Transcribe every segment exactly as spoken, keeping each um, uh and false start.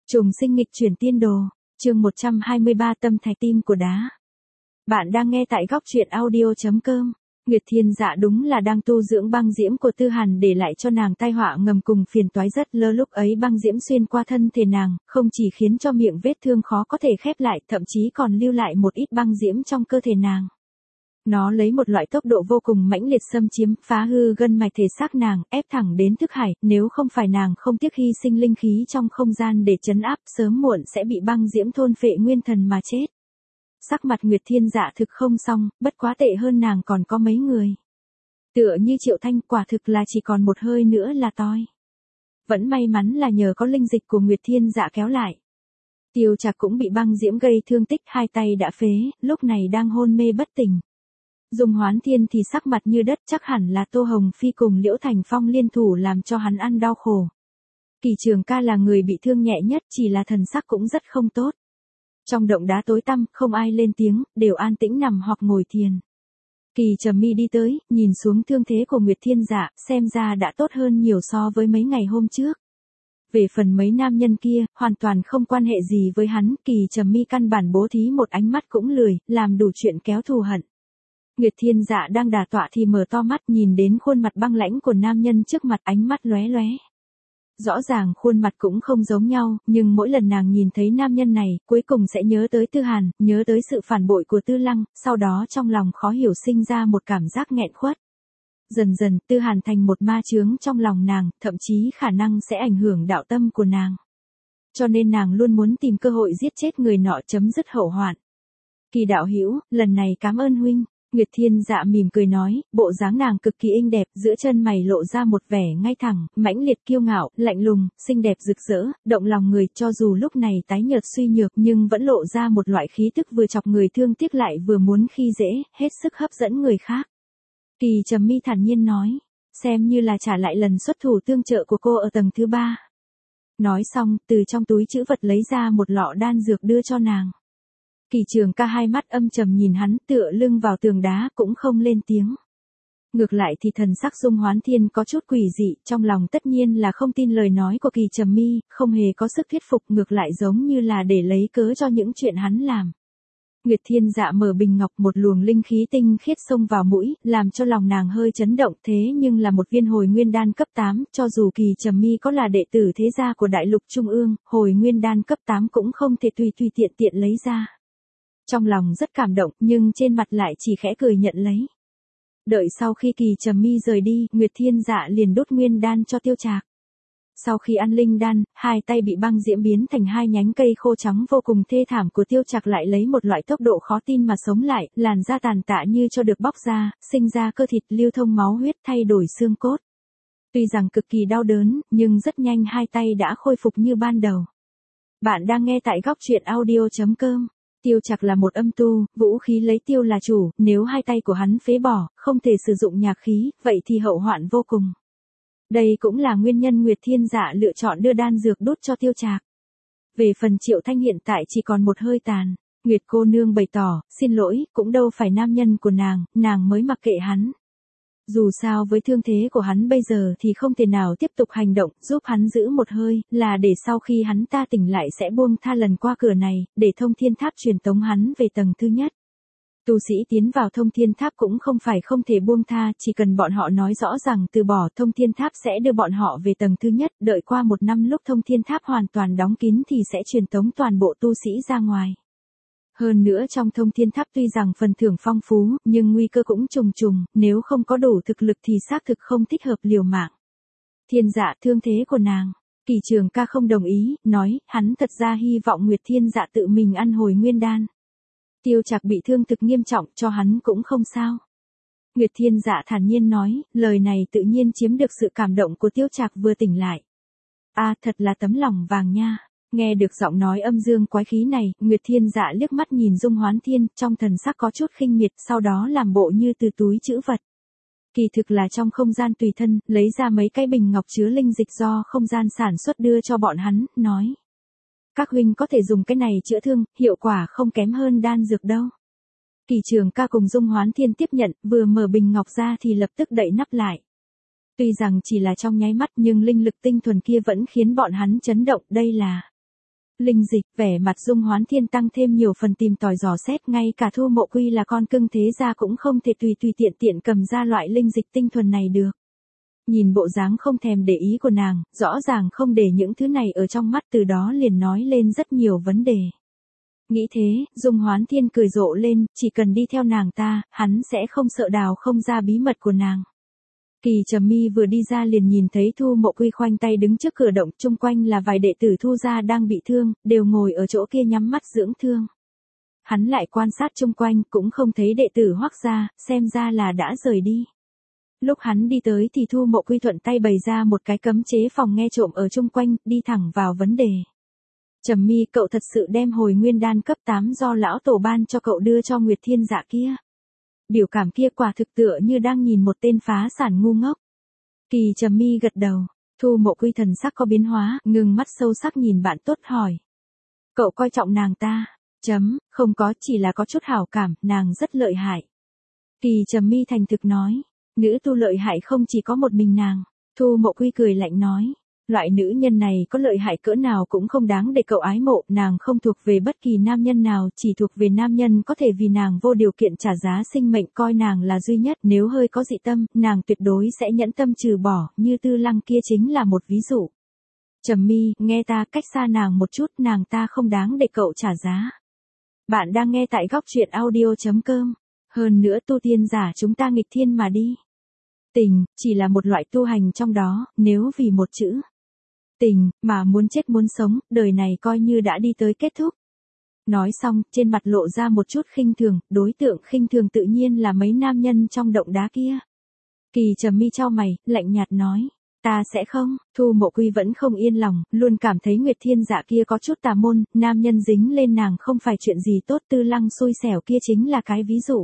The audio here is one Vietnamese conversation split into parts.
Trùng sinh nghịch chuyển tiên đồ, chương một trăm hai mươi ba tâm thạch tim của đá. Bạn đang nghe tại góc truyện audio.com. Nguyệt Thiên Dạ đúng là đang tu dưỡng băng diễm của Tư Hàn để lại cho nàng tai họa ngầm cùng phiền toái rất lơ, lúc ấy băng diễm xuyên qua thân thể nàng, không chỉ khiến cho miệng vết thương khó có thể khép lại, thậm chí còn lưu lại một ít băng diễm trong cơ thể nàng. Nó lấy một loại tốc độ vô cùng mãnh liệt xâm chiếm, phá hư gân mạch thể xác nàng, ép thẳng đến thức hải, nếu không phải nàng không tiếc hy sinh linh khí trong không gian để trấn áp, sớm muộn sẽ bị băng diễm thôn phệ nguyên thần mà chết. Sắc mặt Nguyệt Thiên Dạ thực không xong, bất quá tệ hơn nàng còn có mấy người. Tựa như Triệu Thanh, quả thực là chỉ còn một hơi nữa là toi. Vẫn may mắn là nhờ có linh dịch của Nguyệt Thiên Dạ kéo lại. Tiêu Trạc cũng bị băng diễm gây thương tích, hai tay đã phế, lúc này đang hôn mê bất tỉnh. Dung Hoán Thiên thì sắc mặt như đất, chắc hẳn là Tô Hồng Phi cùng Liễu Thành Phong liên thủ làm cho hắn ăn đau khổ. Kỳ Trường Ca là người bị thương nhẹ nhất, chỉ là thần sắc cũng rất không tốt. Trong động đá tối tăm, không ai lên tiếng, đều an tĩnh nằm hoặc ngồi thiền. Kỳ Trầm Mi đi tới, nhìn xuống thương thế của Nguyệt Thiên Dạ, xem ra đã tốt hơn nhiều so với mấy ngày hôm trước. Về phần mấy nam nhân kia, hoàn toàn không quan hệ gì với hắn, Kỳ Trầm Mi căn bản bố thí một ánh mắt cũng lười, làm đủ chuyện kéo thù hận. Nguyệt Thiên Dạ đang đả tọa thì mở to mắt, nhìn đến khuôn mặt băng lãnh của nam nhân trước mặt, ánh mắt lóe lóe. Rõ ràng khuôn mặt cũng không giống nhau, nhưng mỗi lần nàng nhìn thấy nam nhân này, cuối cùng sẽ nhớ tới Tư Hàn, nhớ tới sự phản bội của Tư Lăng, sau đó trong lòng khó hiểu sinh ra một cảm giác nghẹn khuất. Dần dần, Tư Hàn thành một ma chướng trong lòng nàng, thậm chí khả năng sẽ ảnh hưởng đạo tâm của nàng. Cho nên nàng luôn muốn tìm cơ hội giết chết người nọ, chấm dứt hậu hoạn. Kỳ đạo hữu, lần này cảm ơn huynh. Nguyệt Thiên Dạ mỉm cười nói, bộ dáng nàng cực kỳ inh đẹp, giữa chân mày lộ ra một vẻ ngay thẳng, mãnh liệt kiêu ngạo, lạnh lùng, xinh đẹp rực rỡ, động lòng người, cho dù lúc này tái nhợt suy nhược nhưng vẫn lộ ra một loại khí tức vừa chọc người thương tiếc lại vừa muốn khi dễ, hết sức hấp dẫn người khác. Kỳ Trầm Mi thản nhiên nói, xem như là trả lại lần xuất thủ tương trợ của cô ở tầng thứ ba. Nói xong, từ trong túi trữ vật lấy ra một lọ đan dược đưa cho nàng. Kỳ Trường Ca hai mắt âm trầm nhìn hắn, tựa lưng vào tường đá cũng không lên tiếng. Ngược lại thì thần sắc Dung Hoán Thiên có chút quỷ dị, trong lòng tất nhiên là không tin lời nói của Kỳ Trầm Mi, không hề có sức thuyết phục, ngược lại giống như là để lấy cớ cho những chuyện hắn làm. Nguyệt Thiên Dạ mở bình ngọc, một luồng linh khí tinh khiết xông vào mũi, làm cho lòng nàng hơi chấn động, thế nhưng là một viên hồi nguyên đan cấp tám, cho dù Kỳ Trầm Mi có là đệ tử thế gia của Đại Lục Trung ương, hồi nguyên đan cấp tám cũng không thể tùy tùy tiện tiện lấy ra. Trong lòng rất cảm động, nhưng trên mặt lại chỉ khẽ cười nhận lấy. Đợi sau khi Kỳ Trầm Mi rời đi, Nguyệt Thiên Dạ liền đốt nguyên đan cho Tiêu Trạc. Sau khi ăn linh đan, hai tay bị băng diễm biến thành hai nhánh cây khô trắng vô cùng thê thảm của Tiêu Trạc lại lấy một loại tốc độ khó tin mà sống lại, làn da tàn tạ như cho được bóc ra, sinh ra cơ thịt, lưu thông máu huyết, thay đổi xương cốt. Tuy rằng cực kỳ đau đớn, nhưng rất nhanh hai tay đã khôi phục như ban đầu. Bạn đang nghe tại góc truyện audio.com. Tiêu Trạc là một âm tu, vũ khí lấy tiêu là chủ, nếu hai tay của hắn phế bỏ, không thể sử dụng nhạc khí, vậy thì hậu hoạn vô cùng. Đây cũng là nguyên nhân Nguyệt Thiên Dạ lựa chọn đưa đan dược đốt cho Tiêu Trạc. Về phần Triệu Thanh hiện tại chỉ còn một hơi tàn, Nguyệt cô nương bày tỏ, xin lỗi, cũng đâu phải nam nhân của nàng, nàng mới mặc kệ hắn. Dù sao với thương thế của hắn bây giờ thì không thể nào tiếp tục hành động, giúp hắn giữ một hơi, là để sau khi hắn ta tỉnh lại sẽ buông tha lần qua cửa này, để thông thiên tháp truyền tống hắn về tầng thứ nhất. Tu sĩ tiến vào thông thiên tháp cũng không phải không thể buông tha, chỉ cần bọn họ nói rõ rằng từ bỏ, thông thiên tháp sẽ đưa bọn họ về tầng thứ nhất, đợi qua một năm lúc thông thiên tháp hoàn toàn đóng kín thì sẽ truyền tống toàn bộ tu sĩ ra ngoài. Hơn nữa trong thông thiên tháp tuy rằng phần thưởng phong phú, nhưng nguy cơ cũng trùng trùng, nếu không có đủ thực lực thì xác thực không thích hợp liều mạng. Thiên Dạ, thương thế của nàng. Kỳ Trường Ca không đồng ý, nói, hắn thật ra hy vọng Nguyệt Thiên Dạ tự mình ăn hồi nguyên đan. Tiêu Trạc bị thương thực nghiêm trọng, cho hắn cũng không sao. Nguyệt Thiên Dạ thản nhiên nói, lời này tự nhiên chiếm được sự cảm động của Tiêu Trạc vừa tỉnh lại. A à, thật là tấm lòng vàng nha. Nghe được giọng nói âm dương quái khí này, Nguyệt Thiên Dạ liếc mắt nhìn Dung Hoán Thiên, trong thần sắc có chút khinh miệt, sau đó làm bộ như từ túi trữ vật. Kỳ thực là trong không gian tùy thân, lấy ra mấy cái bình ngọc chứa linh dịch do không gian sản xuất đưa cho bọn hắn, nói. Các huynh có thể dùng cái này chữa thương, hiệu quả không kém hơn đan dược đâu. Kỳ Trường Ca cùng Dung Hoán Thiên tiếp nhận, vừa mở bình ngọc ra thì lập tức đậy nắp lại. Tuy rằng chỉ là trong nháy mắt nhưng linh lực tinh thuần kia vẫn khiến bọn hắn chấn động, đây là Linh dịch, vẻ mặt Dung Hoán Thiên tăng thêm nhiều phần tìm tòi dò xét, ngay cả Thu Mộ Quy là con cưng thế gia cũng không thể tùy tùy tiện tiện cầm ra loại linh dịch tinh thuần này được. Nhìn bộ dáng không thèm để ý của nàng, rõ ràng không để những thứ này ở trong mắt, từ đó liền nói lên rất nhiều vấn đề. Nghĩ thế, Dung Hoán Thiên cười rộ lên, chỉ cần đi theo nàng ta, hắn sẽ không sợ đào không ra bí mật của nàng. Kỳ Trầm Mi vừa đi ra liền nhìn thấy Thu Mộ Quy khoanh tay đứng trước cửa động, chung quanh là vài đệ tử Thu gia đang bị thương, đều ngồi ở chỗ kia nhắm mắt dưỡng thương. Hắn lại quan sát chung quanh, cũng không thấy đệ tử Hoắc gia, xem ra là đã rời đi. Lúc hắn đi tới thì Thu Mộ Quy thuận tay bày ra một cái cấm chế phòng nghe trộm ở chung quanh, đi thẳng vào vấn đề. Trầm Mi, cậu thật sự đem hồi nguyên đan cấp tám do lão tổ ban cho cậu đưa cho Nguyệt Thiên Dạ kia? Biểu cảm kia quả thực tựa như đang nhìn một tên phá sản ngu ngốc. Kỳ Trầm Mi gật đầu. Thu Mộ Quy thần sắc có biến hóa, ngừng mắt sâu sắc nhìn bạn tốt hỏi. Cậu coi trọng nàng ta? Chấm, không có, chỉ là có chút hảo cảm, nàng rất lợi hại. Kỳ Trầm Mi thành thực nói. Nữ tu lợi hại không chỉ có một mình nàng. Thu Mộ Quy cười lạnh nói. Loại nữ nhân này có lợi hại cỡ nào cũng không đáng để cậu ái mộ, nàng không thuộc về bất kỳ nam nhân nào, chỉ thuộc về nam nhân có thể vì nàng vô điều kiện trả giá sinh mệnh, coi nàng là duy nhất, nếu hơi có dị tâm, nàng tuyệt đối sẽ nhẫn tâm trừ bỏ, như Tư Lăng kia chính là một ví dụ. Trầm Mi, nghe ta, cách xa nàng một chút, nàng ta không đáng để cậu trả giá. Bạn đang nghe tại góc truyện audio chấm com. Hơn nữa tu tiên giả chúng ta nghịch thiên mà đi. Tình, chỉ là một loại tu hành trong đó, nếu vì một chữ tình, mà muốn chết muốn sống, đời này coi như đã đi tới kết thúc. Nói xong, trên mặt lộ ra một chút khinh thường, đối tượng khinh thường tự nhiên là mấy nam nhân trong động đá kia. Kỳ Trầm Mi chau mày, lạnh nhạt nói, ta sẽ không. Thu Mộ Quy vẫn không yên lòng, luôn cảm thấy Nguyệt Thiên Dạ kia có chút tà môn, nam nhân dính lên nàng không phải chuyện gì tốt, Tư Lăng xui xẻo kia chính là cái ví dụ.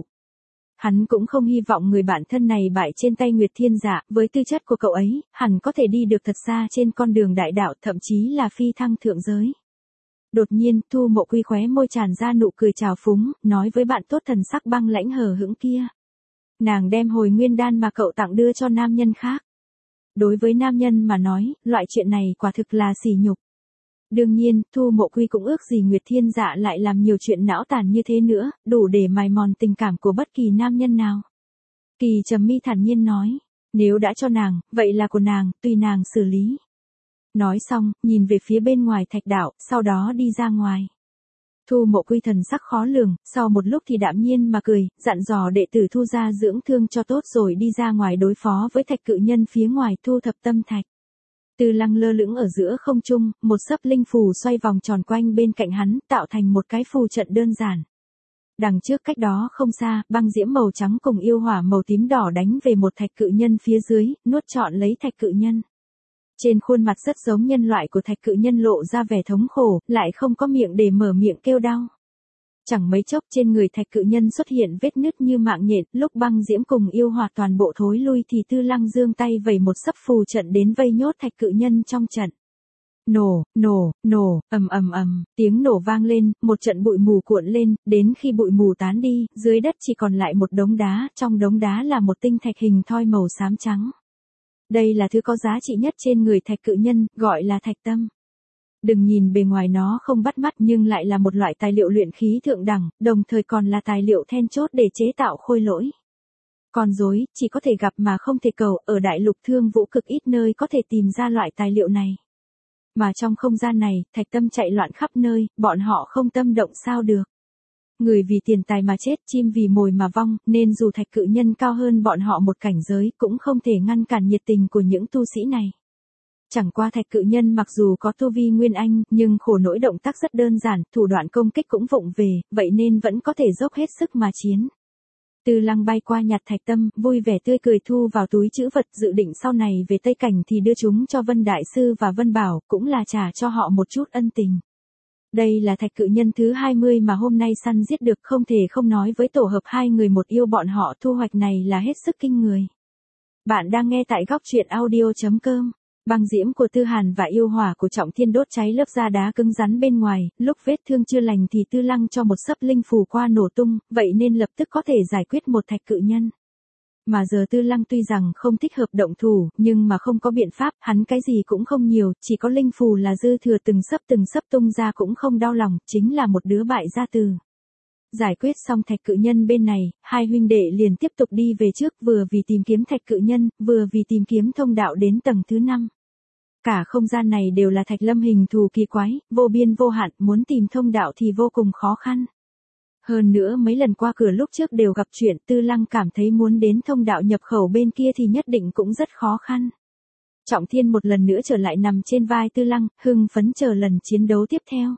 Hắn cũng không hy vọng người bạn thân này bại trên tay Nguyệt Thiên Dạ, với tư chất của cậu ấy, hẳn có thể đi được thật xa trên con đường đại đạo, thậm chí là phi thăng thượng giới. Đột nhiên, Thu Mộ Quy khóe môi tràn ra nụ cười trào phúng, nói với bạn tốt thần sắc băng lãnh hờ hững kia. Nàng đem hồi nguyên đan mà cậu tặng đưa cho nam nhân khác. Đối với nam nhân mà nói, loại chuyện này quả thực là sỉ nhục. Đương nhiên, Thu Mộ Quy cũng ước gì Nguyệt Thiên Dạ lại làm nhiều chuyện não tàn như thế nữa, đủ để mài mòn tình cảm của bất kỳ nam nhân nào. Kỳ Trầm Mi thản nhiên nói, nếu đã cho nàng, vậy là của nàng, tùy nàng xử lý. Nói xong, nhìn về phía bên ngoài thạch đạo, sau đó đi ra ngoài. Thu Mộ Quy thần sắc khó lường, sau một lúc thì đạm nhiên mà cười, dặn dò đệ tử Thu gia dưỡng thương cho tốt rồi đi ra ngoài đối phó với thạch cự nhân phía ngoài thu thập tâm thạch. Tư Lăng lơ lửng ở giữa không trung, một sấp linh phù xoay vòng tròn quanh bên cạnh hắn, tạo thành một cái phù trận đơn giản. Đằng trước cách đó không xa, băng diễm màu trắng cùng yêu hỏa màu tím đỏ đánh về một thạch cự nhân phía dưới, nuốt trọn lấy thạch cự nhân. Trên khuôn mặt rất giống nhân loại của thạch cự nhân lộ ra vẻ thống khổ, lại không có miệng để mở miệng kêu đau. Chẳng mấy chốc trên người thạch cự nhân xuất hiện vết nứt như mạng nhện, lúc băng diễm cùng yêu hỏa toàn bộ thối lui thì Tư Lăng giương tay vẩy một sấp phù trận đến vây nhốt thạch cự nhân trong trận. Nổ, nổ, nổ, ầm ầm ầm, tiếng nổ vang lên, một trận bụi mù cuộn lên, đến khi bụi mù tán đi, dưới đất chỉ còn lại một đống đá, trong đống đá là một tinh thạch hình thoi màu xám trắng. Đây là thứ có giá trị nhất trên người thạch cự nhân, gọi là thạch tâm. Đừng nhìn bề ngoài nó không bắt mắt nhưng lại là một loại tài liệu luyện khí thượng đẳng, đồng thời còn là tài liệu then chốt để chế tạo khôi lỗi. Con rối, chỉ có thể gặp mà không thể cầu, ở đại lục Thương Vũ cực ít nơi có thể tìm ra loại tài liệu này. Mà trong không gian này, thạch tâm chạy loạn khắp nơi, bọn họ không tâm động sao được. Người vì tiền tài mà chết, chim vì mồi mà vong, nên dù thạch cự nhân cao hơn bọn họ một cảnh giới, cũng không thể ngăn cản nhiệt tình của những tu sĩ này. Chẳng qua thạch cự nhân mặc dù có tu vi nguyên anh, nhưng khổ nỗi động tác rất đơn giản, thủ đoạn công kích cũng vụng về, vậy nên vẫn có thể dốc hết sức mà chiến. Tư Lăng bay qua nhặt thạch tâm, vui vẻ tươi cười thu vào túi trữ vật, dự định sau này về Tây Cảnh thì đưa chúng cho Vân Đại Sư và Vân Bảo, cũng là trả cho họ một chút ân tình. Đây là thạch cự nhân thứ hai mươi mà hôm nay săn giết được, không thể không nói với tổ hợp hai người một yêu bọn họ thu hoạch này là hết sức kinh người. Bạn đang nghe tại góc truyện audio chấm com. Băng diễm của Tư Hàn và yêu hỏa của Trọng Thiên đốt cháy lớp da đá cứng rắn bên ngoài, lúc vết thương chưa lành thì Tư Lăng cho một sấp linh phù qua nổ tung, vậy nên lập tức có thể giải quyết một thạch cự nhân. Mà giờ Tư Lăng tuy rằng không thích hợp động thủ, nhưng mà không có biện pháp, hắn cái gì cũng không nhiều, chỉ có linh phù là dư thừa từng sấp từng sấp tung ra cũng không đau lòng, chính là một đứa bại gia từ. Giải quyết xong thạch cự nhân bên này, hai huynh đệ liền tiếp tục đi về trước, vừa vì tìm kiếm thạch cự nhân, vừa vì tìm kiếm thông đạo đến tầng thứ năm. Cả không gian này đều là thạch lâm hình thù kỳ quái, vô biên vô hạn, muốn tìm thông đạo thì vô cùng khó khăn. Hơn nữa mấy lần qua cửa lúc trước đều gặp chuyện, Tư Lăng cảm thấy muốn đến thông đạo nhập khẩu bên kia thì nhất định cũng rất khó khăn. Trọng Thiên một lần nữa trở lại nằm trên vai Tư Lăng, hưng phấn chờ lần chiến đấu tiếp theo.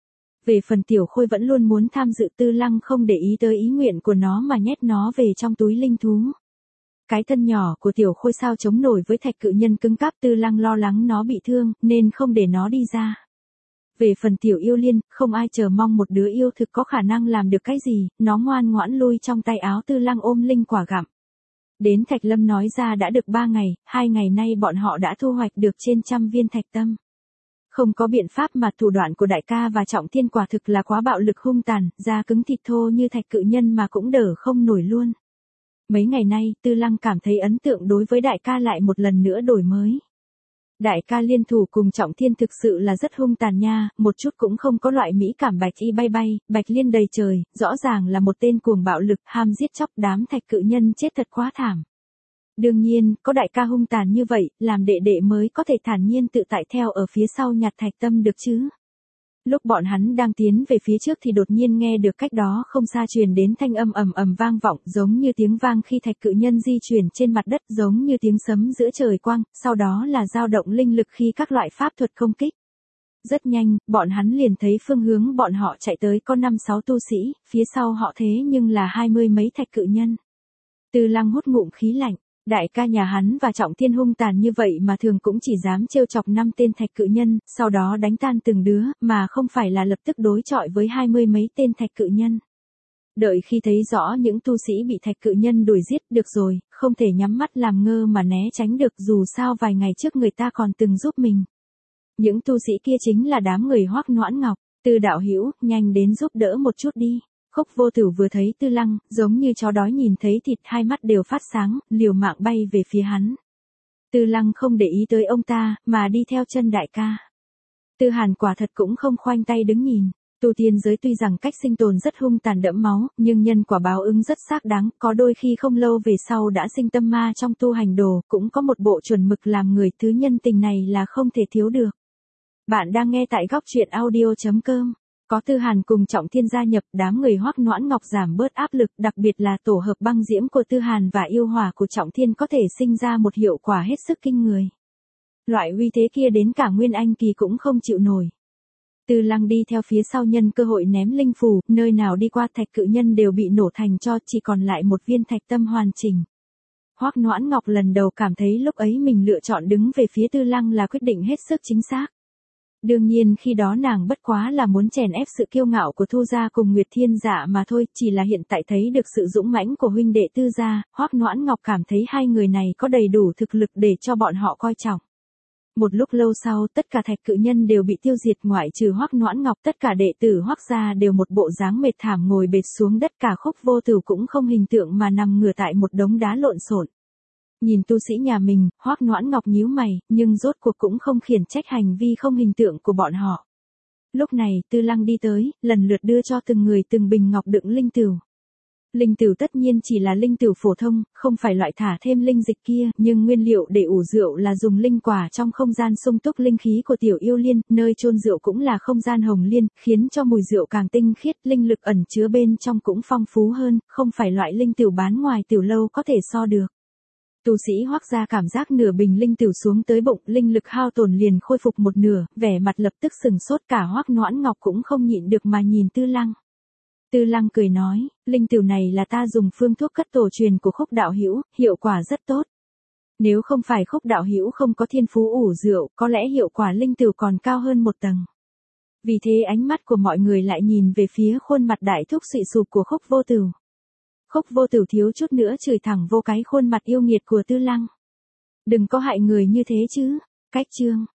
Về phần Tiểu Khôi vẫn luôn muốn tham dự, Tư Lăng không để ý tới ý nguyện của nó mà nhét nó về trong túi linh thú. Cái thân nhỏ của Tiểu Khôi sao chống nổi với thạch cự nhân cứng cáp, Tư Lăng lo lắng nó bị thương, nên không để nó đi ra. Về phần Tiểu Yêu Liên, không ai chờ mong một đứa yêu thực có khả năng làm được cái gì, nó ngoan ngoãn lui trong tay áo Tư Lăng ôm linh quả gặm. Đến Thạch Lâm nói ra đã được ba ngày, hai ngày nay bọn họ đã thu hoạch được trên trăm viên thạch tâm. Không có biện pháp mà thủ đoạn của đại ca và Trọng Thiên quả thực là quá bạo lực hung tàn, da cứng thịt thô như thạch cự nhân mà cũng đỡ không nổi luôn. Mấy ngày nay, Tư Lăng cảm thấy ấn tượng đối với đại ca lại một lần nữa đổi mới. Đại ca liên thủ cùng Trọng Thiên thực sự là rất hung tàn nha, một chút cũng không có loại mỹ cảm bạch y bay bay, bạch liên đầy trời, rõ ràng là một tên cuồng bạo lực, ham giết chóc, đám thạch cự nhân chết thật quá thảm. Đương nhiên, có đại ca hung tàn như vậy, làm đệ đệ mới có thể thản nhiên tự tại theo ở phía sau nhặt thạch tâm được chứ. Lúc bọn hắn đang tiến về phía trước thì đột nhiên nghe được cách đó không xa truyền đến thanh âm ầm ầm vang vọng, giống như tiếng vang khi thạch cự nhân di chuyển trên mặt đất, giống như tiếng sấm giữa trời quang, sau đó là dao động linh lực khi các loại pháp thuật công kích. Rất nhanh, bọn hắn liền thấy phương hướng bọn họ chạy tới có năm sáu tu sĩ, phía sau họ thế nhưng là hai mươi mấy thạch cự nhân. Tư Lăng hút ngụm khí lạnh. Đại ca nhà hắn và Trọng Thiên hung tàn như vậy mà thường cũng chỉ dám trêu chọc năm tên thạch cự nhân, sau đó đánh tan từng đứa, mà không phải là lập tức đối chọi với hai mươi mấy tên thạch cự nhân. Đợi khi thấy rõ những tu sĩ bị thạch cự nhân đuổi giết, được rồi, không thể nhắm mắt làm ngơ mà né tránh được, dù sao vài ngày trước người ta còn từng giúp mình. Những tu sĩ kia chính là đám người Hoắc Noãn Ngọc. Tư đạo hữu, nhanh đến giúp đỡ một chút đi. Khúc Vô Tử vừa thấy Tư Lăng, giống như chó đói nhìn thấy thịt, hai mắt đều phát sáng, liều mạng bay về phía hắn. Tư Lăng không để ý tới ông ta, mà đi theo chân đại ca. Tư Hàn quả thật cũng không khoanh tay đứng nhìn. Tu tiên giới tuy rằng cách sinh tồn rất hung tàn đẫm máu, nhưng nhân quả báo ứng rất xác đáng, có đôi khi không lâu về sau đã sinh tâm ma trong tu hành đồ, cũng có một bộ chuẩn mực làm người, thứ nhân tình này là không thể thiếu được. Bạn đang nghe tại góc truyện audio chấm com. Có Tư Hàn cùng Trọng Thiên gia nhập, đám người Hoắc Noãn Ngọc giảm bớt áp lực, đặc biệt là tổ hợp băng diễm của Tư Hàn và yêu hỏa của Trọng Thiên có thể sinh ra một hiệu quả hết sức kinh người. Loại uy thế kia đến cả Nguyên Anh kỳ cũng không chịu nổi. Tư Lăng đi theo phía sau nhân cơ hội ném linh phù, nơi nào đi qua thạch cự nhân đều bị nổ thành tro, chỉ còn lại một viên thạch tâm hoàn chỉnh. Hoắc Noãn Ngọc lần đầu cảm thấy lúc ấy mình lựa chọn đứng về phía Tư Lăng là quyết định hết sức chính xác. Đương nhiên khi đó nàng bất quá là muốn chèn ép sự kiêu ngạo của Thu gia cùng Nguyệt Thiên Dạ mà thôi, chỉ là hiện tại thấy được sự dũng mãnh của huynh đệ Tư gia, Hoắc Noãn Ngọc cảm thấy hai người này có đầy đủ thực lực để cho bọn họ coi trọng. Một lúc lâu sau, tất cả thạch cự nhân đều bị tiêu diệt ngoại trừ Hoắc Noãn Ngọc, tất cả đệ tử Hoắc gia đều một bộ dáng mệt thảm ngồi bệt xuống đất, cả Khúc Vô Tử cũng không hình tượng mà nằm ngửa tại một đống đá lộn xộn. Nhìn tu sĩ nhà mình, Hoắc Noãn Ngọc nhíu mày, nhưng rốt cuộc cũng không khiển trách hành vi không hình tượng của bọn họ. Lúc này, Tư Lăng đi tới, lần lượt đưa cho từng người từng bình ngọc đựng linh tửu. Linh tửu tất nhiên chỉ là linh tửu phổ thông, không phải loại thả thêm linh dịch kia, nhưng nguyên liệu để ủ rượu là dùng linh quả trong không gian sung túc linh khí của Tiểu Yêu Liên, nơi chôn rượu cũng là không gian hồng liên, khiến cho mùi rượu càng tinh khiết, linh lực ẩn chứa bên trong cũng phong phú hơn, không phải loại linh tửu bán ngoài tiểu lâu có thể so được. Tu sĩ Hoắc gia cảm giác nửa bình linh tửu xuống tới bụng, linh lực hao tổn liền khôi phục một nửa, vẻ mặt lập tức sừng sốt, cả Hoắc Noãn Ngọc cũng không nhịn được mà nhìn Tư Lăng. Tư Lăng cười nói, linh tửu này là ta dùng phương thuốc cất tổ truyền của Khúc đạo hữu, hiệu quả rất tốt. Nếu không phải Khúc đạo hữu không có thiên phú ủ rượu, có lẽ hiệu quả linh tửu còn cao hơn một tầng. Vì thế ánh mắt của mọi người lại nhìn về phía khuôn mặt đại thúc suy sụp của Khúc Vô Tử. Khúc Vô Tử thiếu chút nữa chửi thẳng vô cái khuôn mặt yêu nghiệt của Tư Lăng. Đừng có hại người như thế chứ. Cách chương.